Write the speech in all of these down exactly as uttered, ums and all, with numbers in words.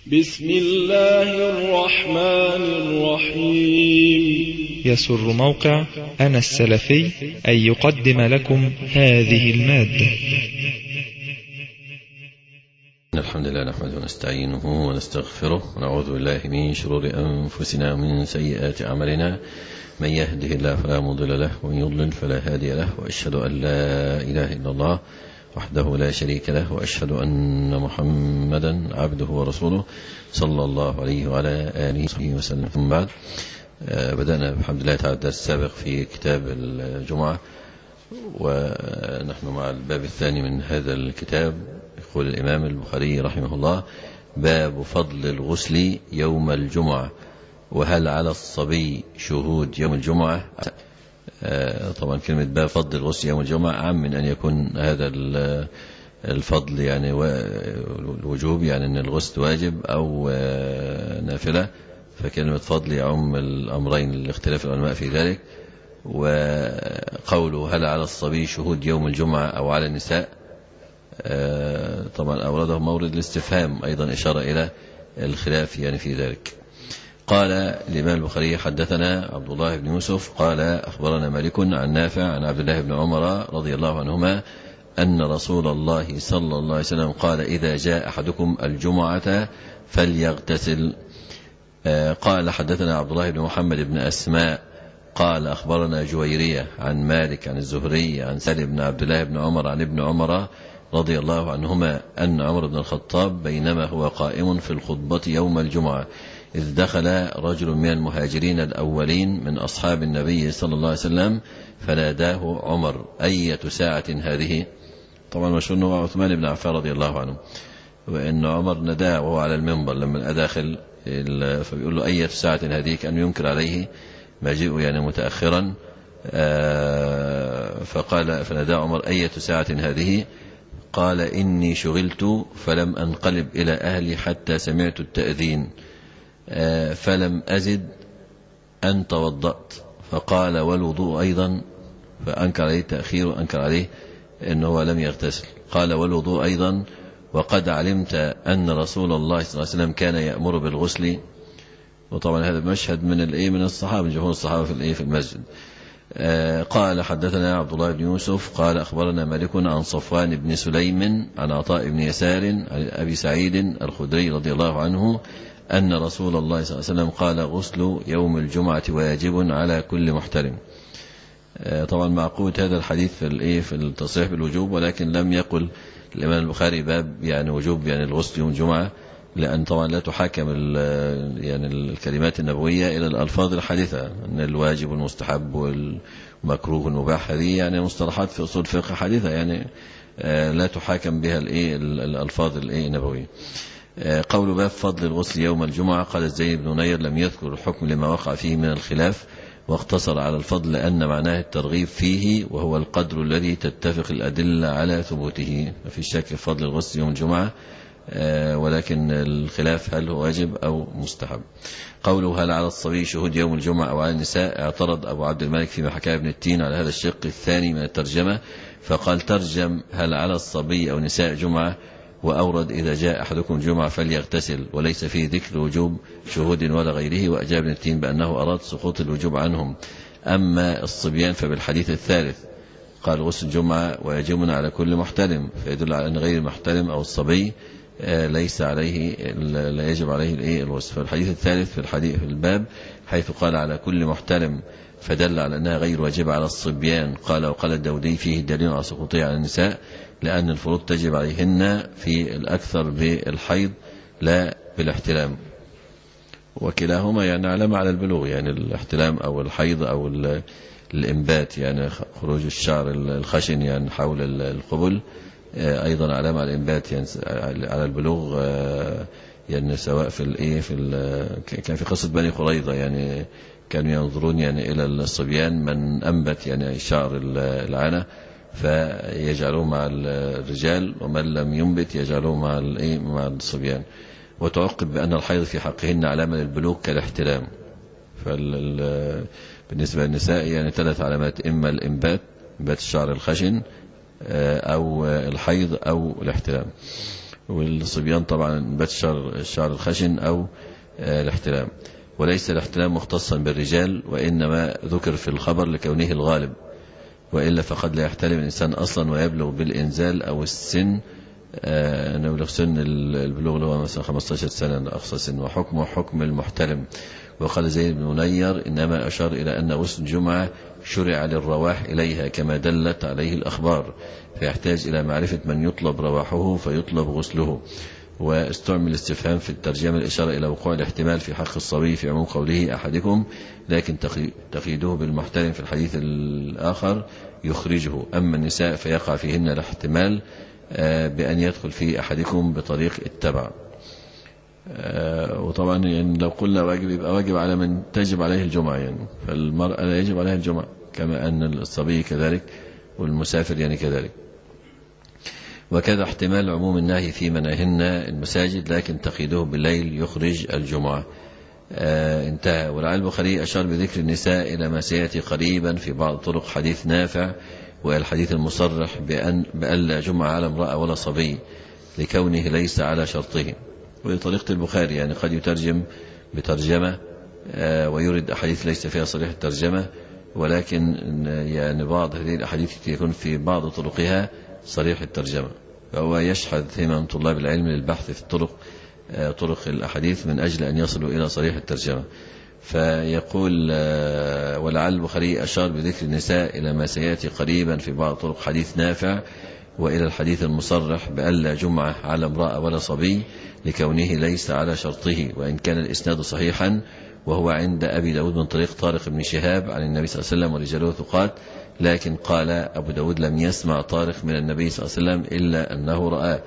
بسم الله الرحمن الرحيم. يسر موقع أنا السلفي أن يقدم لكم هذه المادة. الحمد لله نحمده ونستعينه ونستغفره ونعوذ بالله من شرور أنفسنا ومن سيئات أعمالنا، من يهده الله فلا مضل له ومن يضلل فلا هادي له، وأشهد أن لا إله إلا الله وحده لا شريك له، وأشهد أن محمدا عبده ورسوله صلى الله عليه وعلى آله وسلم. ثم بعد، بدأنا بحمد الله تعالى الدرس السابق في كتاب الجمعة، ونحن مع الباب الثاني من هذا الكتاب. يقول الإمام البخاري رحمه الله: باب فضل الغسل يوم الجمعة، وهل على الصبي شهود يوم الجمعة؟ طبعا كلمة باب فضل الغسل يوم الجمعة أعم من أن يكون هذا الفضل يعني الوجوب، يعني أن الغسل واجب أو نافلة، فكلمة فضل يعم الأمرين لاختلاف العلماء في ذلك. وقوله هل على الصبي شهود يوم الجمعة أو على النساء، طبعا أورده مورد الاستفهام، أيضا إشارة إلى الخلاف يعني في ذلك. قال الإمام البخاري: حدثنا عبد الله بن يوسف قال أخبرنا مالك عن نافع عن عبد الله بن عمر رضي الله عنهما أن رسول الله صلى الله عليه وسلم قال: إذا جاء أحدكم الجمعة فليغتسل. قال حدثنا عبد الله بن محمد بن أسماء قال أخبرنا جويرية عن مالك عن الزهري عن سالم بن عبد الله بن عمر عن ابن عمر رضي الله عنهما أن عمر بن الخطاب بينما هو قائم في الخطبة يوم الجمعة إذ دخل رجل من المهاجرين الأولين من أصحاب النبي صلى الله عليه وسلم فناداه عمر: أية ساعة هذه؟ طبعا مشهور أنه عثمان بن عفان رضي الله عنه، وأن عمر نداه وهو على المنبر لما أداخل، فبيقول له: أية ساعة هذه؟ كأن ينكر عليه مجيء يعني متأخرا. فقال فنادى عمر: أية ساعة هذه؟ قال: إني شغلت فلم أنقلب إلى أهلي حتى سمعت التأذين فلم أزد أن توضأت. فقال: والوضوء أيضا؟ فأنكر عليه التأخير وأنكر عليه أنه لم يغتسل. قال: والوضوء أيضا؟ وقد علمت أن رسول الله صلى الله عليه وسلم كان يأمر بالغسل. وطبعا هذا مشهد من الايه من الصحابة، جمهور الصحابة في الايه في المسجد. قال حدثنا عبد الله بن يوسف قال أخبرنا مالك عن صفوان بن سليم عن عطاء بن يسار عن أبي سعيد الخدري رضي الله عنه أن رسول الله صلى الله عليه وسلم قال: غسل يوم الجمعة واجب على كل محترم. طبعا معقود هذا الحديث في الايه في التصريح بالوجوب، ولكن لم يقل الإمام البخاري باب يعني وجوب يعني الغسل يوم الجمعة، لأن طبعا لا تحاكم يعني الكلمات النبوية إلى الألفاظ الحديثة، أن الواجب والمستحب والمكروه والمباح هذه يعني مصطلحات في أصول الفقه حديثة، يعني لا تحاكم بها الايه الألفاظ الايه النبوية. قول باب فضل الغسل يوم الجمعة. قال الزين بن نير: لم يذكر الحكم لما وقع فيه من الخلاف، واقتصر على الفضل لأن معناه الترغيب فيه، وهو القدر الذي تتفق الأدلة على ثبوته. في شك في فضل الغسل يوم الجمعة، ولكن الخلاف هل هو واجب أو مستحب. قوله هل على الصبي شهود يوم الجمعة أو على النساء؟ اعترض أبو عبد الملك فيما حكاه ابن التين على هذا الشق الثاني من الترجمة، فقال: ترجم هل على الصبي أو نساء جمعة، وأورد إذا جاء أحدكم جمعة فليغتسل، وليس فيه ذكر وجوب شهود ولا غيره. وأجاب ابن التين بأنه أراد سقوط الوجوب عنهم. أما الصبيان فبالحديث الثالث قال: غسل الجمعة واجب على كل محتلم، فيدل على أن غير المحتلم أو الصبي ليس عليه لا يجب عليه الايه الغسل. فالحديث الثالث في الحديث في الباب حيث قال على كل محتلم فدل على أنها غير واجبة على الصبيان. قال: وقال الداودي: فيه دليل على سقوطها على النساء، لأن الفروض تجب عليهن في الأكثر بالحيض لا بالاحتلام، وكلاهما يعني علامة على البلوغ، يعني الاحتلام أو الحيض أو الإنبات، يعني خروج الشعر الخشن يعني حول القبل، أيضا علامة على الإنبات يعني على البلوغ، يعني سواء في الإيه في كان في قصة بني قريظة يعني كانوا ينظرون يعني إلى الصبيان من أنبت يعني شعر العانة فيجعلوه مع الرجال، ومن لم ينبت يجعلوه مع الإيه مع الصبيان. وتعقب بأن الحيض في حقهن علامة للبلوغ كالاحتلام. فبالنسبة للنساء يعني ثلاث علامات: إما الإنبات، إنبات الشعر الخشن، أو الحيض، أو الاحتلام. والصبيان طبعا نبات الشعر, الشعر الخشن أو الاحتلام. وليس الاحتلام مختصا بالرجال، وإنما ذكر في الخبر لكونه الغالب، وإلا فقد لا يحتلم الإنسان أصلا ويبلغ بالإنزال أو السن، آه نبلغ سن البلوغ اللي هو مثلا خمسة عشر سنة أقصى سن، وحكمه حكم المحتلم. وقال زيد بن منير إنما أشار إلى أن غسل الجمعة شرع للرواح إليها كما دلت عليه الأخبار، فيحتاج إلى معرفة من يطلب رواحه فيطلب غسله. واستعمل استفهام في الترجمة الإشارة إلى وقوع الاحتمال في حق الصبي في عموم قوله أحدكم، لكن تقييده بالمحتلم في الحديث الآخر يخرجه. أما النساء فيقع فيهن الاحتمال بأن يدخل في أحدكم بطريق التبع. وطبعا يعني لو قلنا واجب يبقى واجب على من تجب عليه الجمعة، يعني فالمرأة لا يجب عليها الجمعة كما أن الصبي كذلك والمسافر يعني كذلك. وكذا احتمال عموم النهي في منعهن المساجد لكن تقييده بالليل يخرج الجمعة. آه انتهى. ولعل البخاري أشار بذكر النساء إلى ما سيأتي قريبا في بعض طرق حديث نافع والحديث المصرح بأن بألا جمعة على امرأة ولا صبي لكونه ليس على شرطه. وطريقة البخاري يعني قد يترجم بترجمة آه ويرد أحاديث ليس فيها صريح الترجمة، ولكن يعني بعض هذه الأحاديث يكون في بعض طرقها صريح الترجمة، فهو يشحذ همم طلاب العلم للبحث في الطرق طرق الأحاديث من أجل أن يصلوا إلى صريح الترجمة. فيقول ولعل البخاري أشار بذكر النساء إلى ما سيأتي قريبا في بعض طرق حديث نافع وإلى الحديث المصرح بألا جمعة على امرأة ولا صبي لكونه ليس على شرطه، وإن كان الإسناد صحيحا وهو عند أبي داود من طريق طارق بن شهاب عن النبي صلى الله عليه وسلم ورجاله ثقات، لكن قال أبو داود لم يسمع طارق من النبي صلى الله عليه وسلم إلا أنه رآه.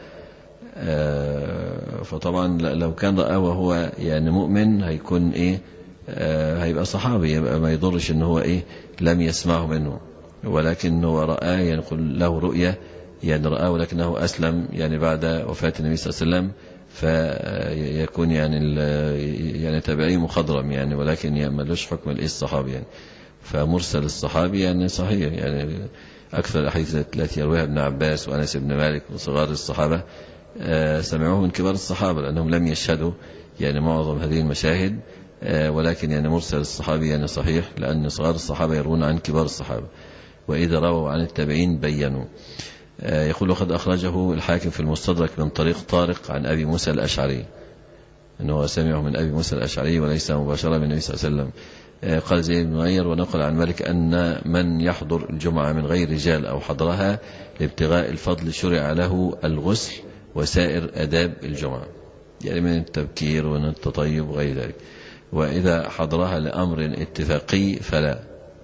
فطبعا لو كان رآه وهو يعني مؤمن هيكون إيه هيبقى صحابي، يبقى ما يضرش إن هو إيه لم يسمعه منه، ولكن هو رآه يعني يقول له رؤية يعني رآه ولكنه أسلم يعني بعد وفاة النبي صلى الله عليه وسلم، فيكون يعني يعني تابعي مخضرم يعني، ولكن ملوش حكم الإيه الصحابي يعني. فمرسل الصحابي يعني صحيح، يعني أكثر الأحاديث التي يرويها ابن عباس وأنس بن مالك وصغار الصحابة سمعوه من كبار الصحابة لأنهم لم يشهدوا يعني معظم هذه المشاهد، ولكن يعني مرسل الصحابي يعني صحيح لأن صغار الصحابة يروون عن كبار الصحابة، وإذا رووا عن التابعين بينوا. يقول وقد أخرجه الحاكم في المستدرك من طريق طارق عن أبي موسى الأشعري أنه سمعه من أبي موسى الأشعري وليس مباشرة من النبي صلى الله عليه وسلم. قال زيد بن منير ونقل عن مالك أن من يحضر الجمعة من غير رجال أو حضرها لابتغاء الفضل شرع له الغسل وسائر أداب الجمعة، يعني من التبكير ومن التطيب وغير ذلك. وإذا حضرها لأمر اتفاقي فلا.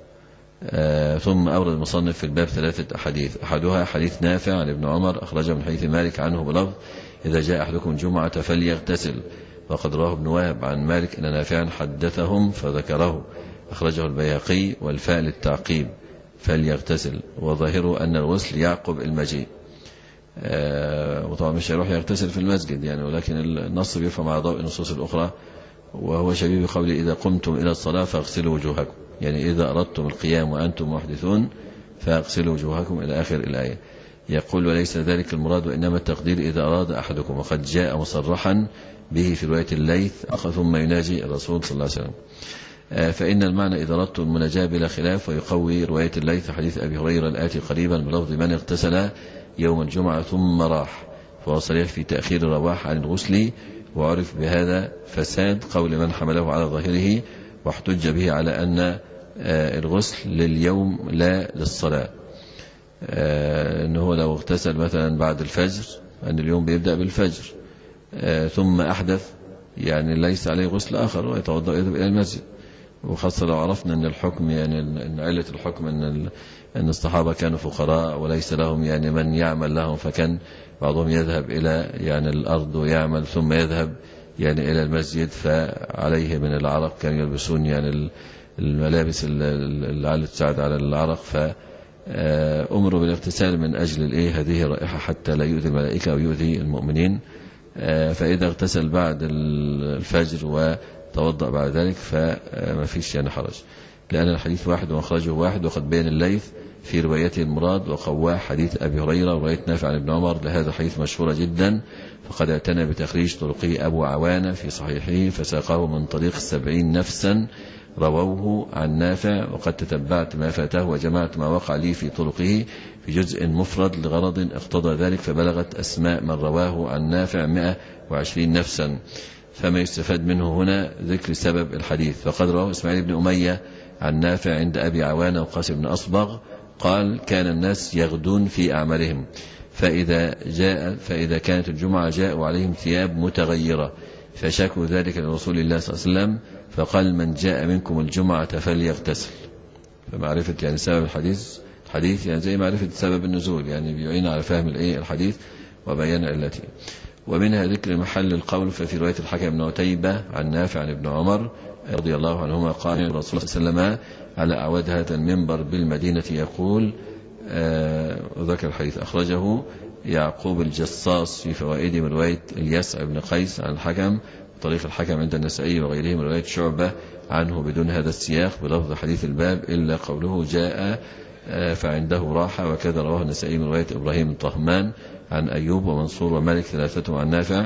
آه ثم أورد المصنف في الباب ثلاثة أحاديث، أحدها حديث نافع عن ابن عمر أخرجه من حديث مالك عنه بلفظ إذا جاء أحدكم الجمعة فليغتسل، وقد رواه ابن وهب عن مالك أن نافعا حدثهم فذكره، أخرجه البيهقي والفاء للتعقيب فليغتسل، وظاهره أن الغسل يعقب المجيء. آه وطبعا مش هيروح يغتسل في المسجد يعني، ولكن النص بيفهم على ضوء النصوص الأخرى، وهو شبيه بقوله إذا قمتم إلى الصلاة فاغسلوا وجوهكم، يعني إذا أردتم القيام وأنتم محدثون فاغسلوا وجوهكم إلى آخر الآية. يقول وليس ذلك المراد وإنما التقدير إذا أراد أحدكم، وقد جاء مصرحا به في رواية الليث ثم يناجي الرسول صلى الله عليه وسلم. فإن المعنى إذا أردتم المناجاة بلا خلاف، ويقوي رواية الليث حديث أبي هريرة الآتي قريبا بلفظ من اغتسل يوم الجمعة ثم راح، فهو صريح في تأخير الرواح عن الغسل، وعرف بهذا فساد قول من حمله على ظاهره، واحتج به على أن الغسل لليوم لا للصلاة، أنه لو اغتسل مثلا بعد الفجر أن اليوم بيبدأ بالفجر ثم أحدث يعني ليس عليه غسل آخر ويتوضأ ويذهب إلى المسجد. وخاصة لو عرفنا أن الحكم يعني أن علة الحكم أن أن الصحابة كانوا فقراء وليس لهم يعني من يعمل لهم، فكان بعضهم يذهب إلى يعني الأرض ويعمل ثم يذهب يعني إلى المسجد، فعليه من العرق كانوا يلبسون يعني الملابس اللي تساعد على العرق، فأمروا بالاغتسال من أجل الإيه هذه الرائحة حتى لا يؤذي الملائكة أو يؤذي المؤمنين. فإذا اغتسل بعد الفجر وتوضأ بعد ذلك فما فيش يعني حرج، لأن الحديث واحد ومخرجه واحد، وقد بين الليث في روايته المراد، وقواه حديث أبي هريرة ورواية نافع عن ابن عمر لهذا حديث مشهورة جدا، فقد اعتنى بتخريج طرقه أبو عوانة في صحيحه فساقه من طريق السبعين نفسا رووه عن نافع، وقد تتبعت ما فاته وجمعت ما وقع لي في طرقه في جزء مفرد لغرض اقتضى ذلك، فبلغت أسماء من رواه عن نافع مئة وعشرين نفسا. فما يستفاد منه هنا ذكر سبب الحديث. فقد رواه إسماعيل بن أمية عن نافع عند أبي عوانة وقاسم بن أصبغ قال: كان الناس يغدون في أعمالهم، فإذا, جاء فإذا كانت الجمعة جاءوا عليهم ثياب متغيرة فشكوا ذلك لرسول الله صلى الله عليه وسلم فقال: من جاء منكم الجمعة فليغتسل. فمعرفة يعني سبب الحديث الحديث يعني زي معرفة سبب النزول، يعني بيعين على فهم الايه الحديث وبيان علته. ومنها ذكر محل القول. ففي رواية الحكم بن عتيبة عن نافع عن ابن عمر رضي الله عنهما قال: الرسول صلى الله عليه وسلم على أعواد هذا المنبر بالمدينة يقول، آه وذكر الحديث أخرجه يعقوب الجصاص في فوائد من رواية اليسع بن قيس عن الحكم طريق الحكم عند النسائي وغيره من رواية شعبة عنه بدون هذا السياق بلفظ حديث الباب إلا قوله جاء فعنده راحة، وكذا رواه النسائي من رواية إبراهيم الطهمان عن أيوب ومنصور ومالك ثلاثتهم عن نافع.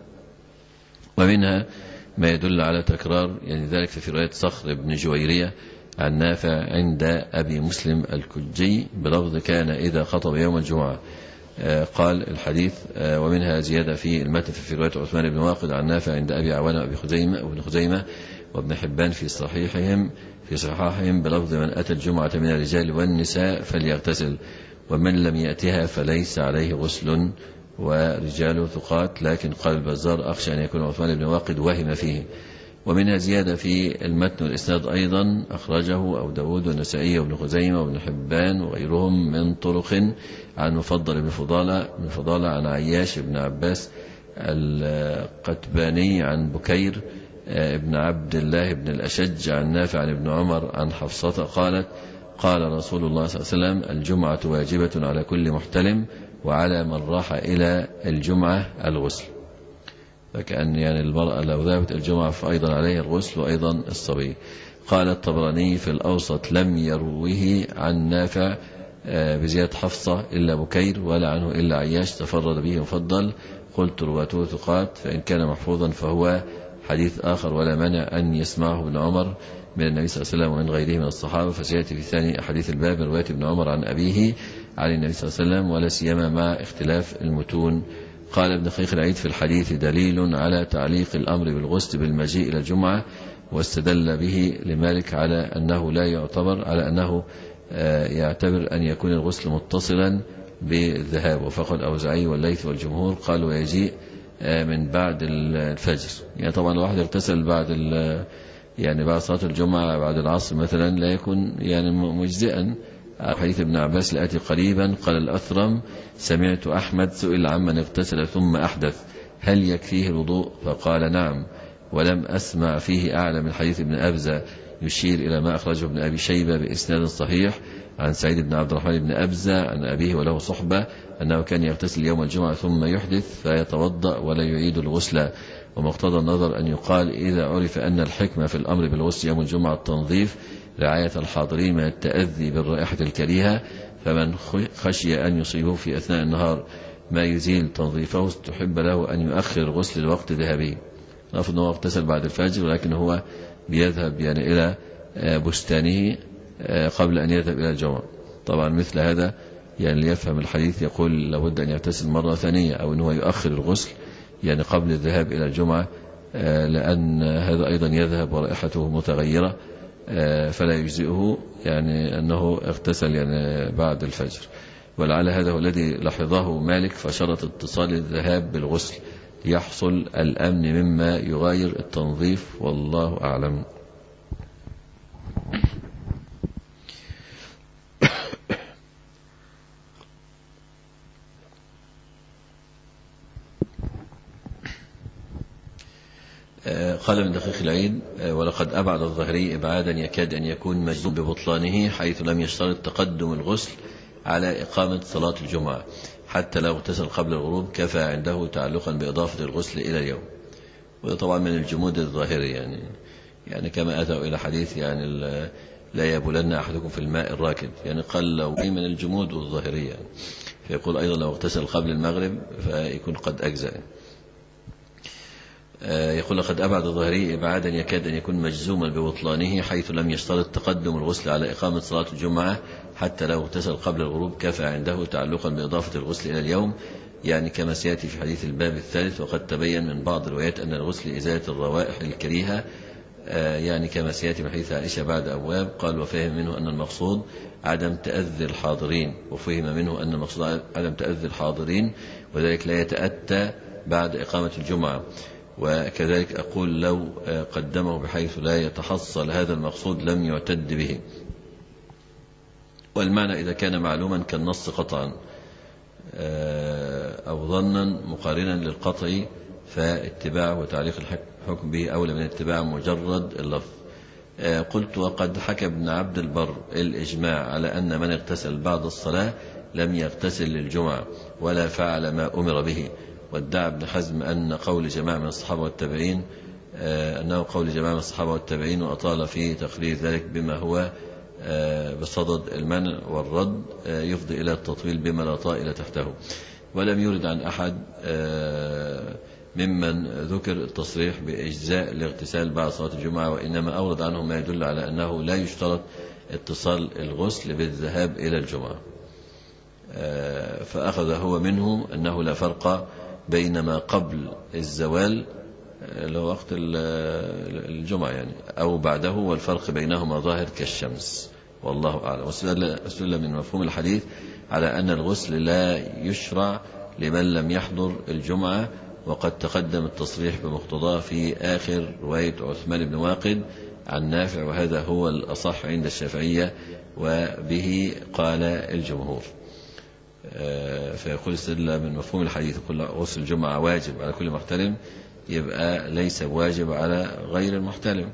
ومنها ما يدل على تكرار يعني ذلك في رواية صخر بن جويرية عن نافع عند أبي مسلم الكجي بلفظ كان إذا خطب يوم الجمعة قال الحديث. ومنها زيادة في المتن في رواية عثمان بن واقد عن نافع عند أبي عوانة وأبي خزيمة وابن خزيمة وابن حبان في صحيحهم في صحاحهم بلفظ من أتى الجمعة من الرجال والنساء فليغتسل، ومن لم يأتها فليس عليه غسل، ورجال ثقات. لكن قال البزار: أخشى أن يكون عثمان بن واقد وهم فيه. ومنها زيادة في المتن والإسناد أيضا أخرجه أبو داود والنسائي وابن خزيمة وابن حبان وغيرهم من طرق عن مفضل بن فضالة بن فضالة عن عياش بن عباس القتباني عن بكير ابن عبد الله بن الأشج عن نافع عن ابن عمر عن حفصة قالت: قال رسول الله صلى الله عليه وسلم: الجمعة واجبة على كل محتلم وعلى من راح إلى الجمعة الغسل. فكأن يعني المرأة لو ذهبت الجمعة فأيضا عليها الغسل وأيضا الصبي. قال الطبراني في الأوسط: لم يروه عن نافع بزيادة حفصة إلا بكير ولا عنه إلا عياش تفرد به مفضل. قلت: رواته ثقات، فإن كان محفوظا فهو حديث آخر ولا مانع أن يسمعه ابن عمر من النبي صلى الله عليه وسلم ومن غيره من الصحابة، فسيأتي في ثاني أحاديث الباب رواية ابن عمر عن أبيه عن النبي صلى الله عليه وسلم، ولا سيما مع اختلاف المتون. قال ابن دقيق العيد: في الحديث دليل على تعليق الأمر بالغسل بالمجيء إلى الجمعة، واستدل به لمالك على أنه لا يعتبر على أنه يعتبر أن يكون الغسل متصلا بالذهاب. وفقد الأوزاعي والليث والجمهور قالوا يجيء من بعد الفجر. يعني طبعا الواحد اغتسل بعد يعني بعد صلاة الجمعة بعد العصر مثلا لا يكون يعني مجزئا. حديث ابن عباس لآتي قريبا قال الأثرم: سمعت أحمد سئل عمن اغتسل ثم أحدث هل يكفيه الوضوء؟ فقال: نعم. ولم أسمع فيه أعلى من حديث ابن أبزة يشير إلى ما أخرجه ابن أبي شيبة بإسناد صحيح عن سعيد بن عبد الرحمن بن أبزة عن أبيه وله صحبة أنه كان يغتسل يوم الجمعة ثم يحدث فيتوضأ ولا يعيد الغسل. ومقتضى النظر أن يقال إذا عرف أن الحكمة في الأمر بالغسل يوم الجمعة التنظيف رعاية الحاضرين من التأذي بالرائحة الكريهة، فمن خشي أن يصيبه في أثناء النهار ما يزيل تنظيفه استحب له أن يؤخر غسل الوقت ذهبي. نفرض أنه اغتسل بعد الفجر ولكن هو بيذهب يعني إلى بستانه قبل أن يذهب إلى الجمعة. طبعا مثل هذا يعني ليفهم الحديث يقول لابد أن يغتسل مرة ثانية أو أنه يؤخر الغسل يعني قبل الذهاب إلى الجمعة، لأن هذا أيضا يذهب ورائحته متغيرة فلا يجزئه يعني أنه اغتسل يعني بعد الفجر. ولعل هذا هو الذي لاحظه مالك فشرط اتصال الذهاب بالغسل ليحصل الأمن مما يغاير التنظيف، والله أعلم. قال ابن دقيق العيد: ولقد أبعد الظهري إبعادا يكاد أن يكون مجزوم ببطلانه، حيث لم يشترط تقدم الغسل على إقامة صلاة الجمعة، حتى لو اغتسل قبل الغروب كفى عنده تعلقا بإضافة الغسل إلى اليوم. وده طبعا من الجمود الظاهري يعني يعني كما أتوا إلى حديث يعني لا يبولن أحدكم في الماء الراكد، يعني قال لو من الجمود والظاهرية. فيقول أيضا لو اغتسل قبل المغرب فيكون قد أجزأ. يقول لقد أبعد الظاهري إبعادا يكاد أن يكون مجزوما ببطلانه، حيث لم يشترط تقدم الغسل على إقامة صلاة الجمعة حتى لو اغتسل قبل الغروب كفى عنده، تعلقا بإضافة الغسل إلى اليوم، يعني كما سيأتي في حديث الباب الثالث. وقد تبين من بعض الروايات أن الغسل إزالة الروائح الكريهة، يعني كما سيأتي من حديث عائشة بعد أبواب. قال وفهم منه أن المقصود عدم تأذي الحاضرين، وفهم منه أن المقصود عدم تأذي الحاضرين، وذلك لا يتأتى بعد إقامة الجمعة. وكذلك أقول لو قدمه بحيث لا يتحصل هذا المقصود لم يعتد به. والمعنى إذا كان معلوما كالنص قطعا أو ظنا مقارنا للقطع فاتباعه وتعليق الحكم به أولى من اتباع مجرد اللفظ. قلت وقد حكى ابن عبد البر الإجماع على أن من اغتسل بعد الصلاة لم يغتسل للجمعة ولا فعل ما أمر به. وادعى ابن حزم أن قول جماعة من الصحابة والتابعين أنه قول جماعة من الصحابة والتابعين، وأطال في تقرير ذلك بما هو بصدد المنع والرد يفضي إلى التطويل بما لا طائل تحته. ولم يرد عن أحد ممن ذكر التصريح بإجزاء الاغتسال بعد صلاة الجمعة، وإنما أورد عنه ما يدل على أنه لا يشترط اتصال الغسل بالذهاب إلى الجمعة. فأخذ هو منه أنه لا فرق بين ما قبل الزوال اللي هو وقت الجمعة يعني أو بعده، والفرق بينهما ظاهر كالشمس، والله أعلم. واستدل من مفهوم الحديث على أن الغسل لا يشرع لمن لم يحضر الجمعة، وقد تقدم التصريح بمقتضاه في آخر رواية عثمان بن واقد عن نافع، وهذا هو الأصح عند الشافعية وبه قال الجمهور. فيقول استدل من مفهوم الحديث كل غسل الجمعة واجب على كل محتلم، يبقى ليس واجب على غير المحتلم.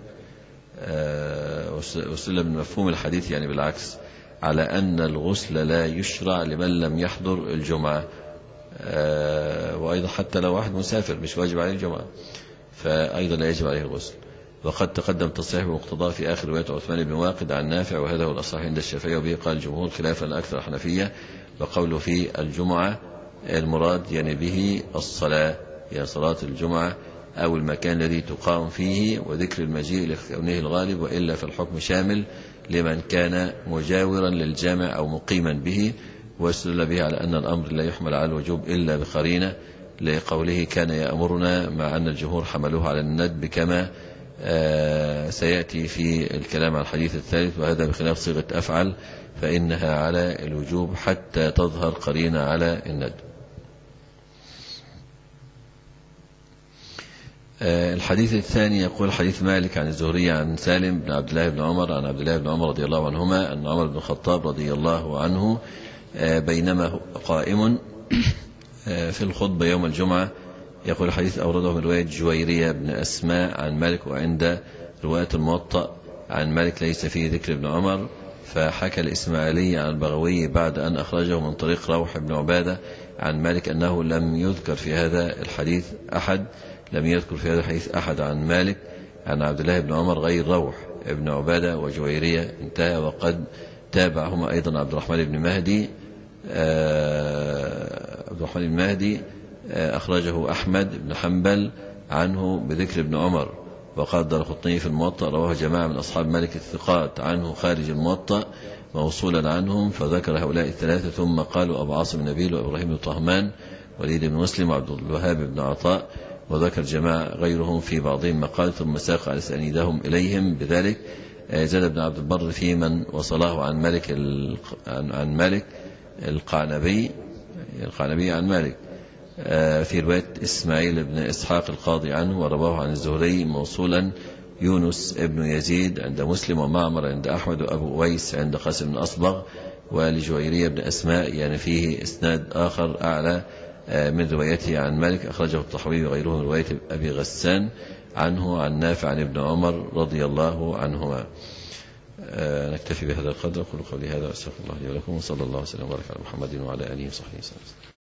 واستدل من مفهوم الحديث يعني بالعكس على أن الغسل لا يشرع لمن لم يحضر الجمعة، وأيضا حتى لو واحد مسافر مش واجب عليه الجمعة فأيضا لا يجب عليه الغسل. وقد تقدم تصريح بمقتضاه في آخر رواية عثمان بن واقد عن نافع، وهذا هو الأصح عند الشافعية وبه قال الجمهور خلافا لأكثر الحنفية. وقوله في الجمعة المراد يعني به الصلاة، هي صلاة الجمعة أو المكان الذي تقام فيه، وذكر المجيء لكونه الغالب، وإلا فالحكم شامل لمن كان مجاورا للجامع أو مقيما به. واستدل به على أن الأمر لا يحمل على الوجوب إلا بقرينة، لقوله كان يأمرنا، مع أن الجمهور حملوه على الندب كما آه سيأتي في الكلام عن الحديث الثالث، وهذا بخلاف صيغة أفعل فإنها على الوجوب حتى تظهر قرينة على الندب. آه الحديث الثاني يقول حديث مالك عن الزهري عن سالم بن عبد الله بن عمر عن عبد الله بن عمر رضي الله عنهما أن عمر بن الخطاب رضي الله عنه آه بينما هو قائم آه في الخطبة يوم الجمعة، يقول الحديث أورده من رواية جويرية بن أسماء عن مالك، وعند رواية الموطأ عن مالك ليس فيه ذكر ابن عمر. فحكى الإسماعيلي عن البغوي بعد أن أخرجه من طريق روح بن عبادة عن مالك أنه لم يذكر في هذا الحديث أحد لم يذكر في هذا الحديث أحد عن مالك عن عبد الله بن عمر غير روح بن عبادة وجويرية، انتهى. وقد تابعهما أيضا عبد الرحمن بن مهدي عبد الرحمن بن مهدي أخرجه أحمد بن حنبل عنه بذكر ابن عمر. وقال الدارقطني في الموطأ رواه جماعة من أصحاب مالك الثقات عنه خارج الموطأ موصولا عنهم، فذكر هؤلاء الثلاثة ثم قالوا أبو عاصم النبيل وإبراهيم بن طهمان وليد بن مسلم وعبد الوهاب بن عطاء، وذكر جماعة غيرهم في بعضهم مقال، ثم ساق على أسانيدهم إليهم بذلك. زاد بن عبد البر في من وصله عن مالك عن مالك القعنبي القعنبي عن مالك في رواية إسماعيل بن إسحاق القاضي عنه، ورواه عن الزهري موصولا يونس ابن يزيد عند مسلم، ومعمر عند أحمد، وأبو أويس عند قاسم بن أصبغ، ولجويرية بن أسماء، يعني فيه إسناد آخر أعلى من روايته عن مالك أخرجه الطحاوي وغيره من رواية أبي غسان عنه عن نافع عن ابن عمر رضي الله عنهما. نكتفي بهذا القدر. أقول قولي هذا وأستغفر الله لي ولكم، وصلى الله وسلم وبارك على محمد وعلى آله وصحبه وسلم.